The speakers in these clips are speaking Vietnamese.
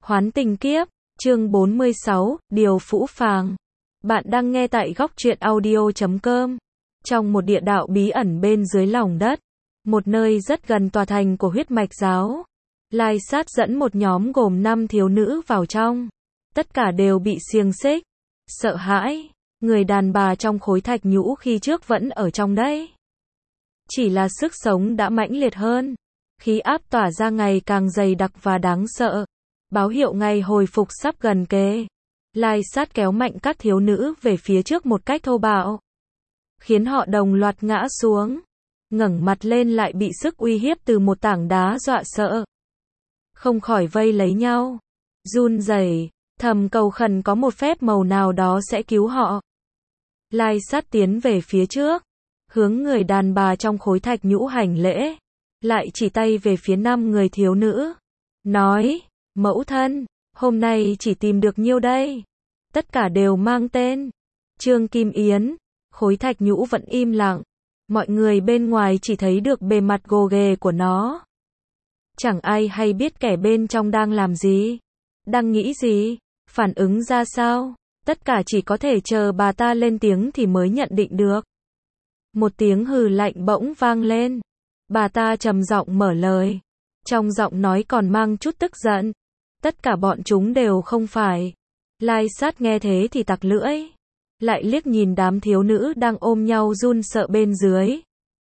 Hoán tình kiếp, chương 46, Điều phũ phàng. Bạn đang nghe tại góc truyện audio.com. Trong một địa đạo bí ẩn bên dưới lòng đất, một nơi rất gần tòa thành của huyết mạch giáo, Lai Sát dẫn một nhóm gồm 5 thiếu nữ vào trong. Tất cả đều bị xiềng xích. Sợ hãi, người đàn bà trong khối thạch nhũ khi trước vẫn ở trong đấy. Chỉ là sức sống đã mãnh liệt hơn. Khí áp tỏa ra ngày càng dày đặc và đáng sợ. Báo hiệu ngày hồi phục sắp gần kề. Lai Sát kéo mạnh các thiếu nữ về phía trước một cách thô bạo, khiến họ đồng loạt ngã xuống. Ngẩng mặt lên lại bị sức uy hiếp từ một tảng đá dọa sợ. Không khỏi vây lấy nhau, run rẩy, thầm cầu khẩn có một phép màu nào đó sẽ cứu họ. Lai Sát tiến về phía trước, hướng người đàn bà trong khối thạch nhũ hành lễ, lại chỉ tay về phía 5 người thiếu nữ, nói: mẫu thân, hôm nay chỉ tìm được nhiêu đây. Tất cả đều mang tên Trương Kim Yến. Khối thạch nhũ vẫn im lặng. Mọi người bên ngoài chỉ thấy được bề mặt gồ ghề của nó. Chẳng ai hay biết kẻ bên trong đang làm gì, đang nghĩ gì, phản ứng ra sao. Tất cả chỉ có thể chờ bà ta lên tiếng thì mới nhận định được. Một tiếng hừ lạnh bỗng vang lên. Bà ta trầm giọng mở lời. Trong giọng nói còn mang chút tức giận. Tất cả bọn chúng đều không phải. Lai Sát nghe thế thì tặc lưỡi. Lại liếc nhìn đám thiếu nữ đang ôm nhau run sợ bên dưới.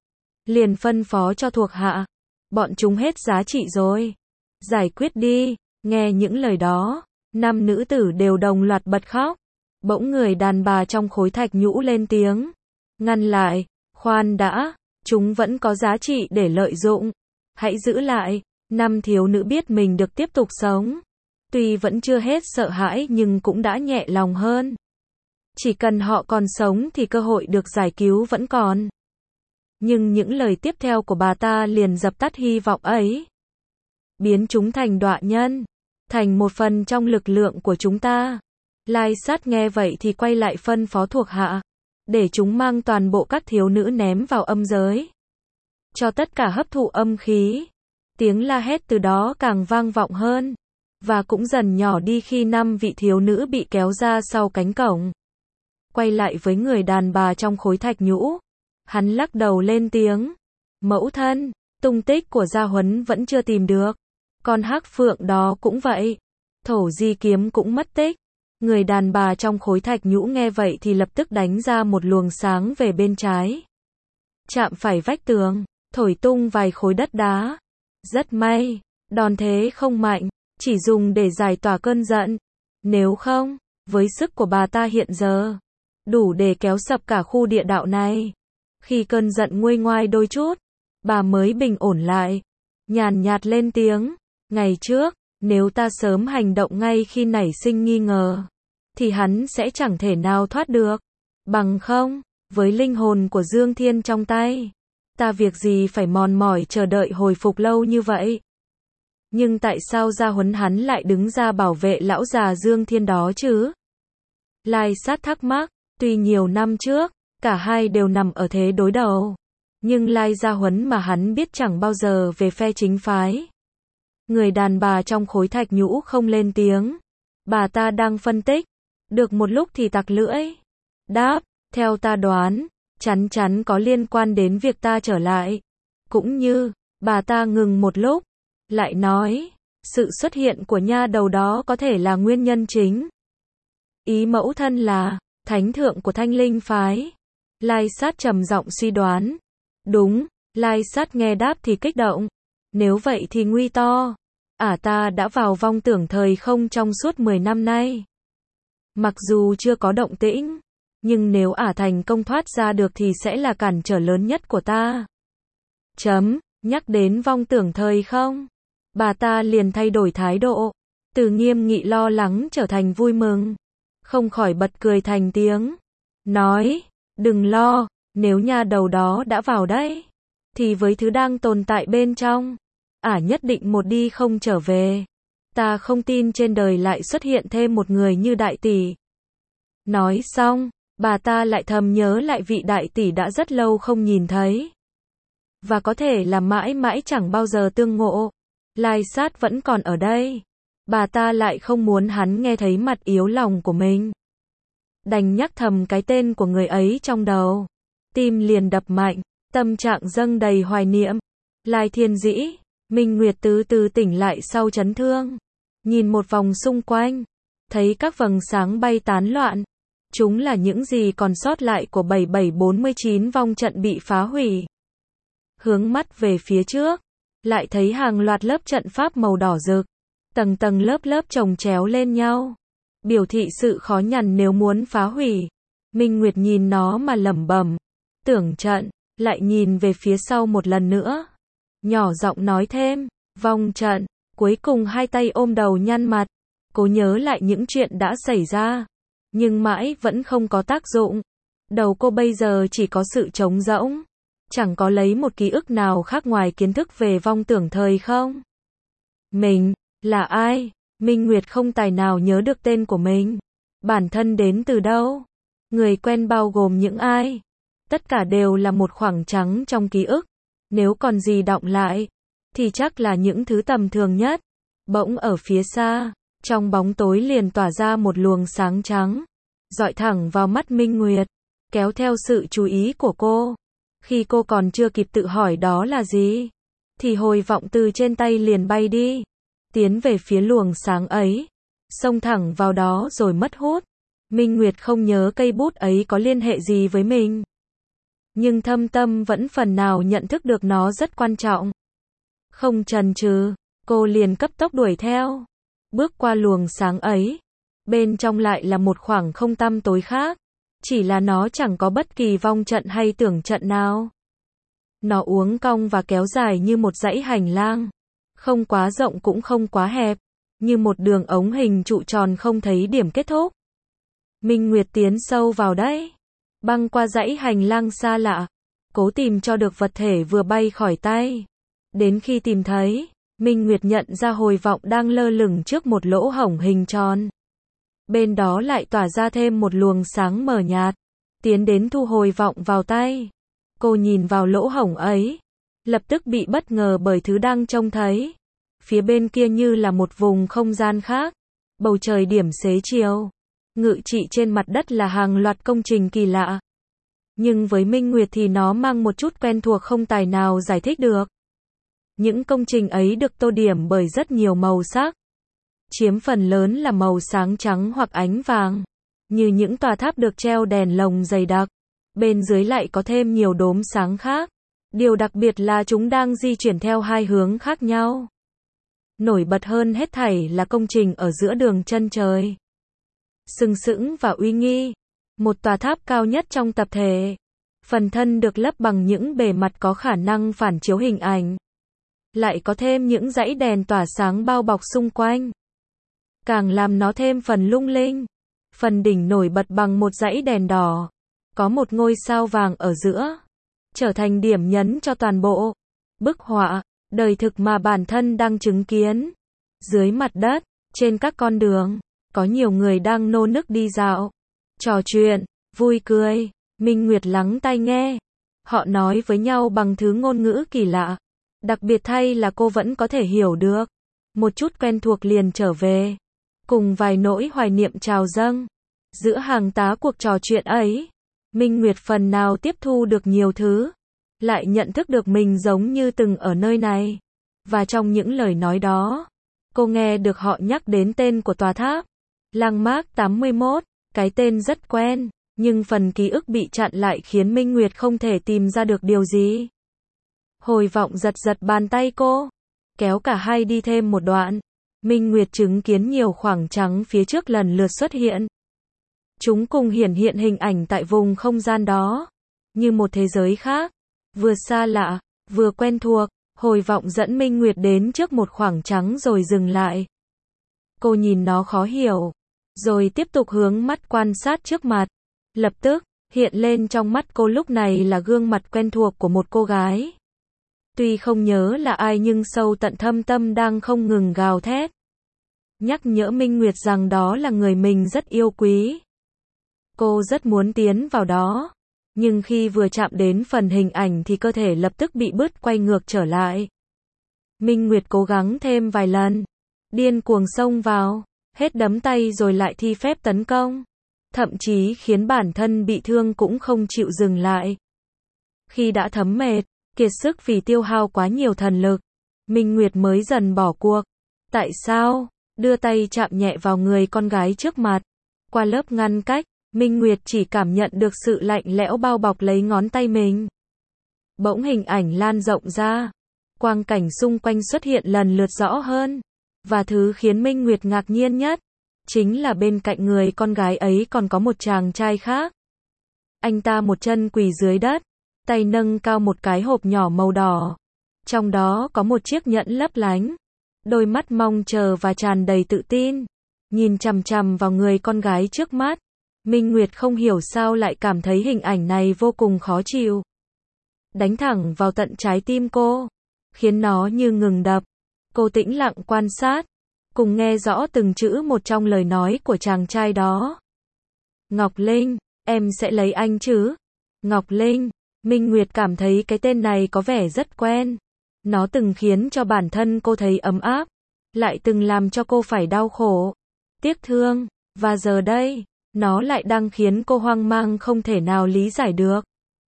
Liền phân phó cho thuộc hạ. Bọn chúng hết giá trị rồi. Giải quyết đi. Nghe những lời đó, 5 nữ tử đều đồng loạt bật khóc. Bỗng người đàn bà trong khối thạch nhũ lên tiếng. Ngăn lại, khoan đã, chúng vẫn có giá trị để lợi dụng. Hãy giữ lại. 5 thiếu nữ biết mình được tiếp tục sống. Tuy vẫn chưa hết sợ hãi nhưng cũng đã nhẹ lòng hơn. Chỉ cần họ còn sống thì cơ hội được giải cứu vẫn còn. Nhưng những lời tiếp theo của bà ta liền dập tắt hy vọng ấy. Biến chúng thành đọa nhân, thành một phần trong lực lượng của chúng ta. Lai Sát nghe vậy thì quay lại phân phó thuộc hạ, để chúng mang toàn bộ các thiếu nữ ném vào âm giới, cho tất cả hấp thụ âm khí. Tiếng la hét từ đó càng vang vọng hơn, và cũng dần nhỏ đi khi 5 vị thiếu nữ bị kéo ra sau cánh cổng. Quay lại với người đàn bà trong khối thạch nhũ, hắn lắc đầu lên tiếng. Mẫu thân, tung tích của Gia Huấn vẫn chưa tìm được. Con hắc phượng đó cũng vậy. Thổ di kiếm cũng mất tích. Người đàn bà trong khối thạch nhũ nghe vậy thì lập tức đánh ra một luồng sáng về bên trái. Chạm phải vách tường, thổi tung vài khối đất đá. Rất may, đòn thế không mạnh, chỉ dùng để giải tỏa cơn giận. Nếu không, với sức của bà ta hiện giờ, đủ để kéo sập cả khu địa đạo này. Khi cơn giận nguôi ngoai đôi chút, bà mới bình ổn lại, nhàn nhạt lên tiếng. Ngày trước, nếu ta sớm hành động ngay khi nảy sinh nghi ngờ, thì hắn sẽ chẳng thể nào thoát được. Bằng không, với linh hồn của Dương Thiên trong tay, ta việc gì phải mòn mỏi chờ đợi hồi phục lâu như vậy. Nhưng tại sao Gia Huấn hắn lại đứng ra bảo vệ lão già Dương Thiên đó chứ? Lai Sát thắc mắc. Tuy nhiều năm trước, cả hai đều nằm ở thế đối đầu, nhưng Lai Gia Huấn mà hắn biết chẳng bao giờ về phe chính phái. Người đàn bà trong khối thạch nhũ không lên tiếng. Bà ta đang phân tích. Được một lúc thì tặc lưỡi. Đáp, theo ta đoán, chắn chắn có liên quan đến việc ta trở lại. Cũng như, bà ta ngừng một lúc, lại nói, sự xuất hiện của nha đầu đó có thể là nguyên nhân chính. Ý mẫu thân là thánh thượng của Thanh Linh phái. Lai Sát trầm giọng suy đoán. Đúng. Lai Sát nghe đáp thì kích động. Nếu vậy thì nguy to. Ta đã vào vong tưởng thời không trong suốt 10 năm nay. Mặc dù chưa có động tĩnh, nhưng nếu thành công thoát ra được thì sẽ là cản trở lớn nhất của ta. Nhắc đến vong tưởng thời không, bà ta liền thay đổi thái độ, từ nghiêm nghị lo lắng trở thành vui mừng. Không khỏi bật cười thành tiếng. Nói, đừng lo, nếu nha đầu đó đã vào đấy, thì với thứ đang tồn tại bên trong, nhất định một đi không trở về. Ta không tin trên đời lại xuất hiện thêm một người như đại tỷ. Nói xong, bà ta lại thầm nhớ lại vị đại tỷ đã rất lâu không nhìn thấy. Và có thể là mãi mãi chẳng bao giờ tương ngộ. Lai Sát vẫn còn ở đây. bà ta lại không muốn hắn nghe thấy mặt yếu lòng của mình. Đành nhắc thầm cái tên của người ấy trong đầu. Tim liền đập mạnh, tâm trạng dâng đầy hoài niệm. Lai Thiên Dĩ, Minh Nguyệt từ từ tỉnh lại sau chấn thương. Nhìn một vòng xung quanh, thấy các vầng sáng bay tán loạn. Chúng là những gì còn sót lại của 7749 vong trận bị phá hủy. Hướng mắt về phía trước, lại thấy hàng loạt lớp trận pháp màu đỏ rực, tầng tầng lớp lớp chồng chéo lên nhau, biểu thị sự khó nhằn nếu muốn phá hủy. Minh Nguyệt nhìn nó mà lẩm bẩm, tưởng trận, lại nhìn về phía sau một lần nữa. Nhỏ giọng nói thêm, vong trận, cuối cùng hai tay ôm đầu nhăn mặt, cố nhớ lại những chuyện đã xảy ra. Nhưng mãi vẫn không có tác dụng. Đầu cô bây giờ chỉ có sự trống rỗng. Chẳng có lấy một ký ức nào khác ngoài kiến thức về vong tưởng thời không. Mình, là ai? Minh Nguyệt không tài nào nhớ được tên của mình. Bản thân đến từ đâu? Người quen bao gồm những ai? Tất cả đều là một khoảng trắng trong ký ức. Nếu còn gì đọng lại, thì chắc là những thứ tầm thường nhất. Bỗng ở phía xa, trong bóng tối liền tỏa ra một luồng sáng trắng, dọi thẳng vào mắt Minh Nguyệt, kéo theo sự chú ý của cô. Khi cô còn chưa kịp tự hỏi đó là gì, thì hồi vọng từ trên tay liền bay đi, tiến về phía luồng sáng ấy, xông thẳng vào đó rồi mất hút. Minh Nguyệt không nhớ cây bút ấy có liên hệ gì với mình, nhưng thâm tâm vẫn phần nào nhận thức được nó rất quan trọng. Không chần chừ, cô liền cấp tốc đuổi theo. Bước qua luồng sáng ấy, bên trong lại là một khoảng không tăm tối khác, chỉ là nó chẳng có bất kỳ vong trận hay tưởng trận nào. Nó uốn cong và kéo dài như một dãy hành lang, không quá rộng cũng không quá hẹp, như một đường ống hình trụ tròn không thấy điểm kết thúc. Minh Nguyệt tiến sâu vào đấy, băng qua dãy hành lang xa lạ, cố tìm cho được vật thể vừa bay khỏi tay. Đến khi tìm thấy, Minh Nguyệt nhận ra hồi vọng đang lơ lửng trước một lỗ hổng hình tròn. Bên đó lại tỏa ra thêm một luồng sáng mờ nhạt, tiến đến thu hồi vọng vào tay. Cô nhìn vào lỗ hổng ấy, lập tức bị bất ngờ bởi thứ đang trông thấy. Phía bên kia như là một vùng không gian khác, bầu trời điểm xế chiều, ngự trị trên mặt đất là hàng loạt công trình kỳ lạ. Nhưng với Minh Nguyệt thì nó mang một chút quen thuộc không tài nào giải thích được. Những công trình ấy được tô điểm bởi rất nhiều màu sắc, chiếm phần lớn là màu sáng trắng hoặc ánh vàng, như những tòa tháp được treo đèn lồng dày đặc. Bên dưới lại có thêm nhiều đốm sáng khác. Điều đặc biệt là chúng đang di chuyển theo hai hướng khác nhau. Nổi bật hơn hết thảy là công trình ở giữa đường chân trời. Sừng sững và uy nghi, một tòa tháp cao nhất trong tập thể. Phần thân được lấp bằng những bề mặt có khả năng phản chiếu hình ảnh. Lại có thêm những dãy đèn tỏa sáng bao bọc xung quanh, càng làm nó thêm phần lung linh. Phần đỉnh nổi bật bằng một dãy đèn đỏ, có một ngôi sao vàng ở giữa, trở thành điểm nhấn cho toàn bộ bức họa đời thực mà bản thân đang chứng kiến. Dưới mặt đất, trên các con đường, có nhiều người đang nô nức đi dạo, trò chuyện, vui cười. Minh Nguyệt lắng tai nghe. Họ nói với nhau bằng thứ ngôn ngữ kỳ lạ. Đặc biệt thay là cô vẫn có thể hiểu được. Một chút quen thuộc liền trở về, cùng vài nỗi hoài niệm trào dâng. Giữa hàng tá cuộc trò chuyện ấy, Minh Nguyệt phần nào tiếp thu được nhiều thứ, lại nhận thức được mình giống như từng ở nơi này. Và trong những lời nói đó, cô nghe được họ nhắc đến tên của tòa tháp, Landmark 81, cái tên rất quen, nhưng phần ký ức bị chặn lại khiến Minh Nguyệt không thể tìm ra được điều gì. Hồi vọng giật giật bàn tay cô, kéo cả hai đi thêm một đoạn. Minh Nguyệt chứng kiến nhiều khoảng trắng phía trước lần lượt xuất hiện. Chúng cùng hiển hiện hình ảnh tại vùng không gian đó, như một thế giới khác, vừa xa lạ, vừa quen thuộc. Hồi vọng dẫn Minh Nguyệt đến trước một khoảng trắng rồi dừng lại. Cô nhìn nó khó hiểu, rồi tiếp tục hướng mắt quan sát trước mặt. Lập tức, hiện lên trong mắt cô lúc này là gương mặt quen thuộc của một cô gái. Tuy không nhớ là ai nhưng sâu tận thâm tâm đang không ngừng gào thét, nhắc nhở Minh Nguyệt rằng đó là người mình rất yêu quý. Cô rất muốn tiến vào đó, nhưng khi vừa chạm đến phần hình ảnh thì cơ thể lập tức bị bứt quay ngược trở lại. Minh Nguyệt cố gắng thêm vài lần, điên cuồng xông vào, hết đấm tay rồi lại thi phép tấn công, thậm chí khiến bản thân bị thương cũng không chịu dừng lại. Khi đã thấm mệt, kiệt sức vì tiêu hao quá nhiều thần lực, Minh Nguyệt mới dần bỏ cuộc. Tại sao? Đưa tay chạm nhẹ vào người con gái trước mặt. Qua lớp ngăn cách, Minh Nguyệt chỉ cảm nhận được sự lạnh lẽo bao bọc lấy ngón tay mình. Bỗng hình ảnh lan rộng ra. Quang cảnh xung quanh xuất hiện lần lượt rõ hơn. Và thứ khiến Minh Nguyệt ngạc nhiên nhất, chính là bên cạnh người con gái ấy còn có một chàng trai khác. Anh ta một chân quỳ dưới đất, tay nâng cao một cái hộp nhỏ màu đỏ. Trong đó có một chiếc nhẫn lấp lánh. Đôi mắt mong chờ và tràn đầy tự tin. Nhìn chằm chằm vào người con gái trước mắt. Minh Nguyệt không hiểu sao lại cảm thấy hình ảnh này vô cùng khó chịu. Đánh thẳng vào tận trái tim cô. Khiến nó như ngừng đập. Cô tĩnh lặng quan sát. Cùng nghe rõ từng chữ một trong lời nói của chàng trai đó. Ngọc Linh, em sẽ lấy anh chứ? Ngọc Linh, Minh Nguyệt cảm thấy cái tên này có vẻ rất quen. Nó từng khiến cho bản thân cô thấy ấm áp, lại từng làm cho cô phải đau khổ, tiếc thương, và giờ đây, nó lại đang khiến cô hoang mang không thể nào lý giải được.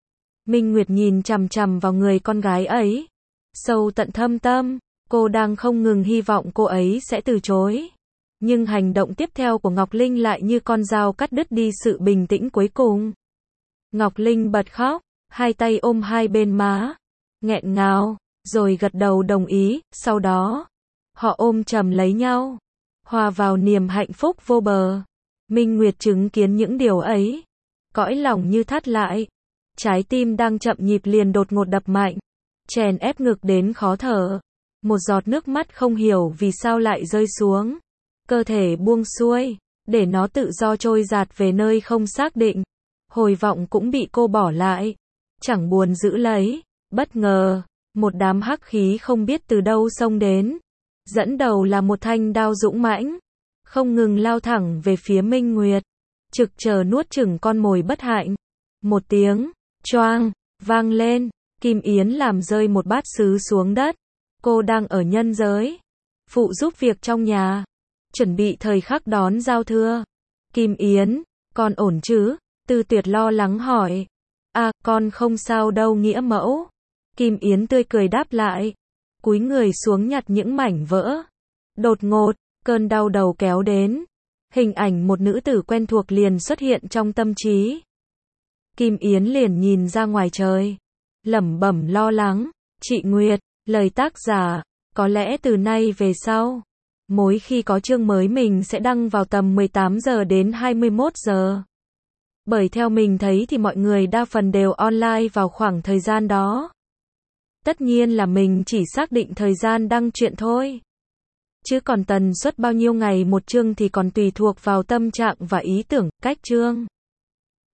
Minh Nguyệt nhìn chằm chằm vào người con gái ấy, sâu tận thâm tâm, cô đang không ngừng hy vọng cô ấy sẽ từ chối. Nhưng hành động tiếp theo của Ngọc Linh lại như con dao cắt đứt đi sự bình tĩnh cuối cùng. Ngọc Linh bật khóc, hai tay ôm hai bên má, nghẹn ngào, rồi gật đầu đồng ý, sau đó, họ ôm chầm lấy nhau, hòa vào niềm hạnh phúc vô bờ. Minh Nguyệt chứng kiến những điều ấy, cõi lòng như thắt lại, trái tim đang chậm nhịp liền đột ngột đập mạnh, chèn ép ngực đến khó thở. Một giọt nước mắt không hiểu vì sao lại rơi xuống, cơ thể buông xuôi, để nó tự do trôi dạt về nơi không xác định. Hồi vọng cũng bị cô bỏ lại, chẳng buồn giữ lấy. Bất ngờ, một đám hắc khí không biết từ đâu xông đến, dẫn đầu là một thanh đao dũng mãnh, không ngừng lao thẳng về phía Minh Nguyệt, trực chờ nuốt chửng con mồi bất hạnh. Một tiếng choang vang lên, Kim Yến làm rơi một bát sứ xuống đất. Cô đang ở nhân giới, phụ giúp việc trong nhà, chuẩn bị thời khắc đón giao thừa. Kim Yến, con ổn chứ? Tư Tuyệt lo lắng hỏi. À, con không sao đâu nghĩa mẫu. Kim Yến tươi cười đáp lại, cúi người xuống nhặt những mảnh vỡ. Đột ngột, cơn đau đầu kéo đến. Hình ảnh một nữ tử quen thuộc liền xuất hiện trong tâm trí. Kim Yến liền nhìn ra ngoài trời, lẩm bẩm lo lắng. Chị Nguyệt, lời tác giả, có lẽ từ nay về sau, mỗi khi có chương mới mình sẽ đăng vào tầm 18 giờ đến 21 giờ. Bởi theo mình thấy thì mọi người đa phần đều online vào khoảng thời gian đó. Tất nhiên là mình chỉ xác định thời gian đăng truyện thôi. Chứ còn tần suất bao nhiêu ngày một chương thì còn tùy thuộc vào tâm trạng và ý tưởng, cách chương.